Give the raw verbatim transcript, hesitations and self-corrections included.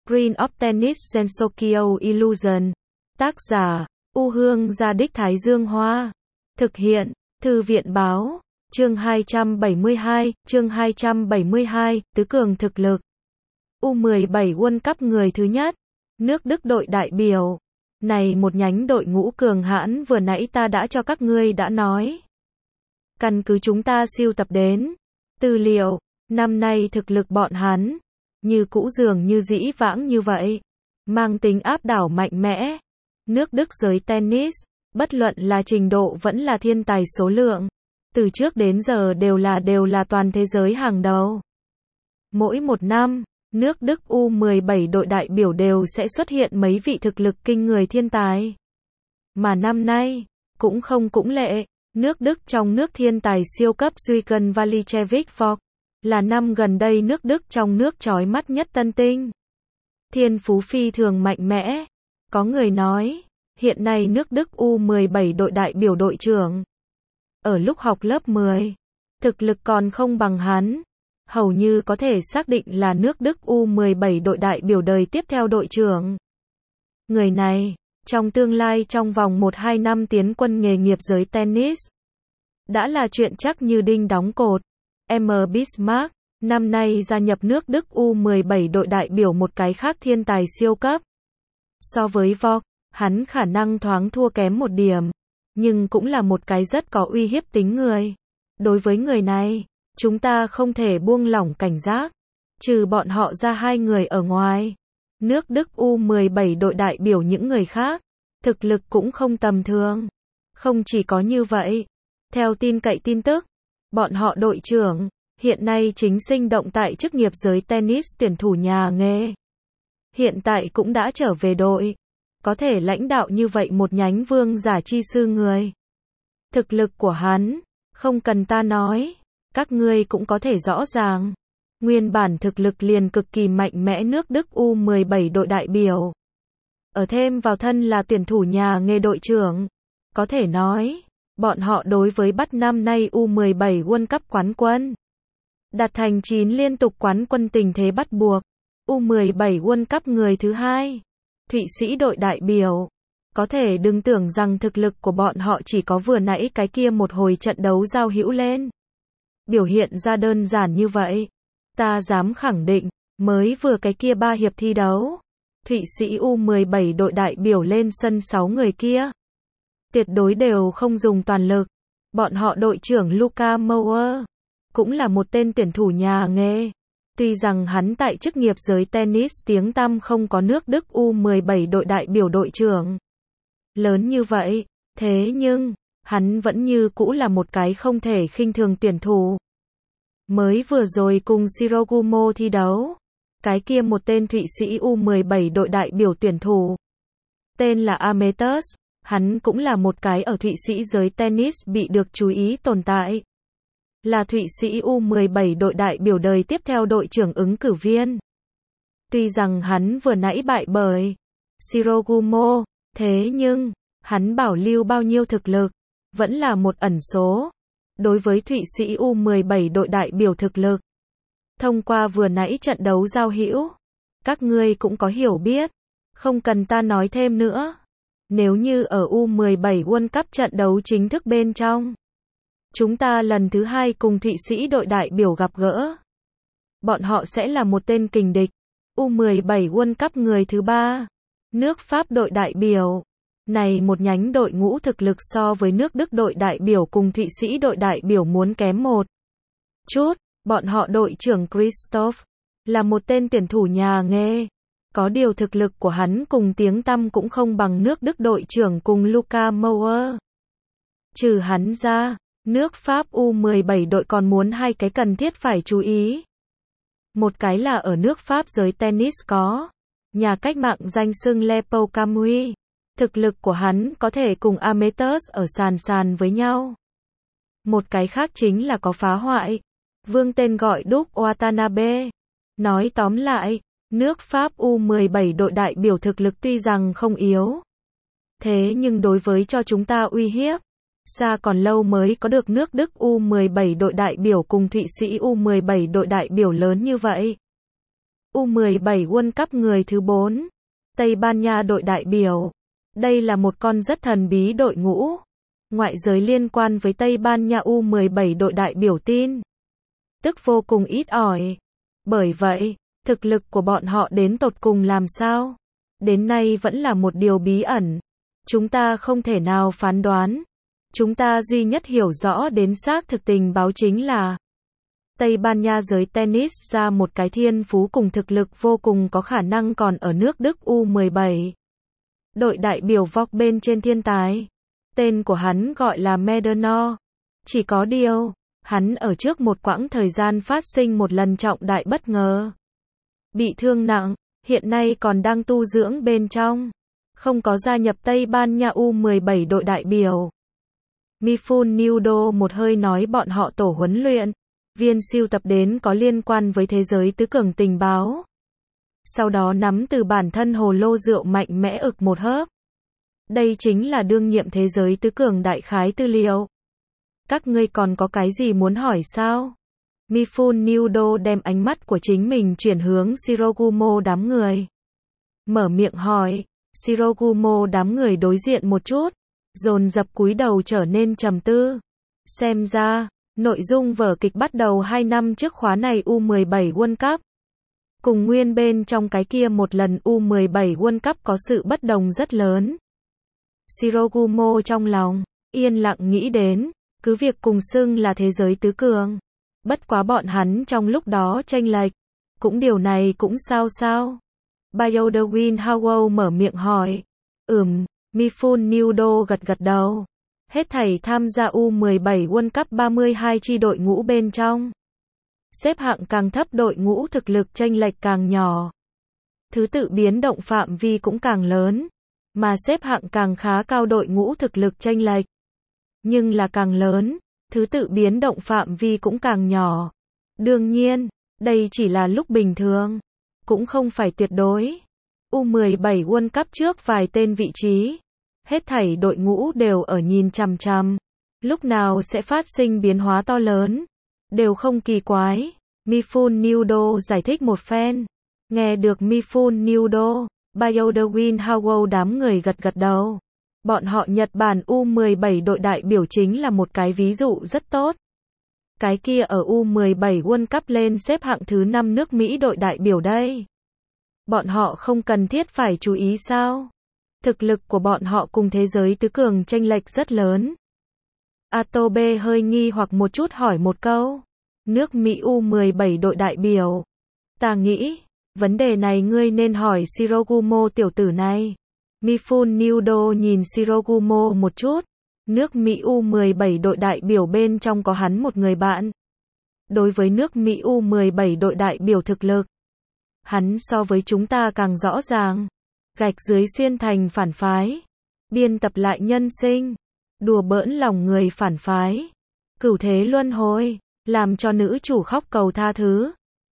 Screen of Tennis Sensokyo Illusion. Tác giả, U Hương Gia Đích Thái Dương Hoa. Thực hiện, Thư viện Báo. Chương hai trăm bảy mươi hai, chương hai trăm bảy mươi hai, tứ cường thực lực. U mười bảy World Cup người thứ nhất. Nước Đức đội đại biểu. Này một nhánh đội ngũ cường hãn vừa nãy ta đã cho các ngươi đã nói. Căn cứ chúng ta siêu tập đến. Tư liệu, năm nay thực lực bọn hắn. Như cũ dường như dĩ vãng như vậy. Mang tính áp đảo mạnh mẽ. Nước Đức giới tennis, bất luận là trình độ vẫn là thiên tài số lượng. Từ trước đến giờ đều là đều là toàn thế giới hàng đầu. Mỗi một năm, nước Đức U mười bảy đội đại biểu đều sẽ xuất hiện mấy vị thực lực kinh người thiên tài. Mà năm nay, cũng không cũng lệ, nước Đức trong nước thiên tài siêu cấp Jürgen Valichevich Vogt, là năm gần đây nước Đức trong nước chói mắt nhất tân tinh. Thiên phú phi thường mạnh mẽ. Có người nói, hiện nay nước Đức U mười bảy đội đại biểu đội trưởng. Ở lúc học lớp mười, thực lực còn không bằng hắn. Hầu như có thể xác định là nước Đức U mười bảy đội đại biểu đời tiếp theo đội trưởng. Người này, trong tương lai trong vòng một hai năm tiến quân nghề nghiệp giới tennis, đã là chuyện chắc như đinh đóng cột. M. Bismarck, năm nay gia nhập nước Đức U mười bảy đội đại biểu một cái khác thiên tài siêu cấp. So với Vogt, hắn khả năng thoáng thua kém một điểm, nhưng cũng là một cái rất có uy hiếp tính người. Đối với người này, chúng ta không thể buông lỏng cảnh giác. Trừ bọn họ ra hai người ở ngoài, nước Đức U mười bảy đội đại biểu những người khác, thực lực cũng không tầm thường. Không chỉ có như vậy, theo tin cậy tin tức, bọn họ đội trưởng, hiện nay chính sinh động tại chức nghiệp giới tennis tuyển thủ nhà nghề. Hiện tại cũng đã trở về đội. Có thể lãnh đạo như vậy một nhánh vương giả chi sư người. Thực lực của hắn, không cần ta nói, các ngươi cũng có thể rõ ràng. Nguyên bản thực lực liền cực kỳ mạnh mẽ nước Đức U mười bảy đội đại biểu. Ở thêm vào thân là tuyển thủ nhà nghề đội trưởng. Có thể nói, bọn họ đối với bắt năm nay U mười bảy World Cup quán quân. Đạt thành chín liên tục quán quân tình thế bắt buộc. U mười bảy World Cup người thứ hai. Thụy Sĩ đội đại biểu. Có thể đừng tưởng rằng thực lực của bọn họ chỉ có vừa nãy cái kia một hồi trận đấu giao hữu lên. Biểu hiện ra đơn giản như vậy. Ta dám khẳng định, mới vừa cái kia ba hiệp thi đấu. Thụy Sĩ U mười bảy đội đại biểu lên sân sáu người kia. Tuyệt đối đều không dùng toàn lực. Bọn họ đội trưởng Luca Mauer, cũng là một tên tuyển thủ nhà nghề. Tuy rằng hắn tại chức nghiệp giới tennis tiếng tăm không có nước Đức U mười bảy đội đại biểu đội trưởng lớn như vậy, thế nhưng, hắn vẫn như cũ là một cái không thể khinh thường tuyển thủ. Mới vừa rồi cùng Shirogumo thi đấu, cái kia một tên Thụy Sĩ U mười bảy đội đại biểu tuyển thủ. Tên là Ametus, hắn cũng là một cái ở Thụy Sĩ giới tennis bị được chú ý tồn tại. Là Thụy Sĩ U mười bảy đội đại biểu đời tiếp theo đội trưởng ứng cử viên. Tuy rằng hắn vừa nãy bại bởi Shirogumo, thế nhưng, hắn bảo lưu bao nhiêu thực lực, vẫn là một ẩn số. Đối với Thụy Sĩ U mười bảy đội đại biểu thực lực, thông qua vừa nãy trận đấu giao hữu, các ngươi cũng có hiểu biết, không cần ta nói thêm nữa. Nếu như ở U mười bảy World Cup trận đấu chính thức bên trong, chúng ta lần thứ hai cùng Thụy Sĩ đội đại biểu gặp gỡ. Bọn họ sẽ là một tên kình địch. U mười bảy World Cup người thứ ba. Nước Pháp đội đại biểu. Này một nhánh đội ngũ thực lực so với nước Đức đội đại biểu cùng Thụy Sĩ đội đại biểu muốn kém một chút. Bọn họ đội trưởng Christoph là một tên tuyển thủ nhà nghề. Có điều thực lực của hắn cùng tiếng tăm cũng không bằng nước Đức đội trưởng cùng Luca Mauer. Trừ hắn ra, nước Pháp U mười bảy đội còn muốn hai cái cần thiết phải chú ý. Một cái là ở nước Pháp giới tennis có nhà cách mạng danh xưng Le Pou Camui. Thực lực của hắn có thể cùng Ametus ở sàn sàn với nhau. Một cái khác chính là có phá hoại. Vương tên gọi Duke Watanabe. Nói tóm lại, nước Pháp U mười bảy đội đại biểu thực lực tuy rằng không yếu. Thế nhưng đối với cho chúng ta uy hiếp, xa còn lâu mới có được nước Đức U mười bảy đội đại biểu cùng Thụy Sĩ U mười bảy đội đại biểu lớn như vậy. U mười bảy World Cup người thứ bốn. Tây Ban Nha đội đại biểu. Đây là một con rất thần bí đội ngũ. Ngoại giới liên quan với Tây Ban Nha U mười bảy đội đại biểu tin tức vô cùng ít ỏi. Bởi vậy, thực lực của bọn họ đến tột cùng làm sao? Đến nay vẫn là một điều bí ẩn. Chúng ta không thể nào phán đoán. Chúng ta duy nhất hiểu rõ đến xác thực tình báo chính là Tây Ban Nha giới tennis ra một cái thiên phú cùng thực lực vô cùng có khả năng còn ở nước Đức U mười bảy. Đội đại biểu vọc bên trên thiên tài. Tên của hắn gọi là Medernor. Chỉ có điều, hắn ở trước một quãng thời gian phát sinh một lần trọng đại bất ngờ. Bị thương nặng, hiện nay còn đang tu dưỡng bên trong. Không có gia nhập Tây Ban Nha U mười bảy đội đại biểu. Mifun Nudo một hơi nói bọn họ tổ huấn luyện viên siêu tập đến có liên quan với thế giới tứ cường tình báo. Sau đó nắm từ bản thân hồ lô rượu mạnh mẽ ực một hớp. Đây chính là đương nhiệm thế giới tứ cường đại khái tư liệu. Các ngươi còn có cái gì muốn hỏi sao? Mifun Nudo đem ánh mắt của chính mình chuyển hướng Shirogumo đám người. Mở miệng hỏi, Shirogumo đám người đối diện một chút, dồn dập cúi đầu trở nên trầm tư. Xem ra, nội dung vở kịch bắt đầu hai năm trước khóa này U mười bảy World Cup. Cùng nguyên bên trong cái kia một lần U mười bảy World Cup có sự bất đồng rất lớn. Shirogumo trong lòng, yên lặng nghĩ đến, cứ việc cùng xưng là thế giới tứ cường. Bất quá bọn hắn trong lúc đó chênh lệch. Cũng điều này cũng sao sao. Bayodewin Howell mở miệng hỏi. Ừm, Mifun Nudo gật gật đầu. Hết thảy tham gia U mười bảy World Cup ba mươi hai chi đội ngũ bên trong. Xếp hạng càng thấp đội ngũ thực lực chênh lệch càng nhỏ. Thứ tự biến động phạm vi cũng càng lớn. Mà xếp hạng càng khá cao đội ngũ thực lực chênh lệch. Nhưng là càng lớn, thứ tự biến động phạm vi cũng càng nhỏ. Đương nhiên, đây chỉ là lúc bình thường. Cũng không phải tuyệt đối. U mười bảy World Cup trước vài tên vị trí. Hết thảy đội ngũ đều ở nhìn chằm chằm. Lúc nào sẽ phát sinh biến hóa to lớn. Đều không kỳ quái. Mifun Nudo giải thích một phen. Nghe được Mifun Nudo, Bayodewin Howell đám người gật gật đầu. Bọn họ Nhật Bản U mười bảy đội đại biểu chính là một cái ví dụ rất tốt. Cái kia ở U mười bảy World Cup lên xếp hạng thứ năm nước Mỹ đội đại biểu đây. Bọn họ không cần thiết phải chú ý sao? Thực lực của bọn họ cùng thế giới tứ cường chênh lệch rất lớn. Atobe hơi nghi hoặc một chút hỏi một câu. Nước Mỹ U mười bảy đội đại biểu. Ta nghĩ, vấn đề này ngươi nên hỏi Shirogumo tiểu tử này. Mifun Nudo nhìn Shirogumo một chút. Nước Mỹ U mười bảy đội đại biểu bên trong có hắn một người bạn. Đối với nước Mỹ U mười bảy đội đại biểu thực lực, hắn so với chúng ta càng rõ ràng. Gạch dưới xuyên thành phản phái. Biên tập lại nhân sinh. Đùa bỡn lòng người phản phái. Cửu thế luân hồi. Làm cho nữ chủ khóc cầu tha thứ.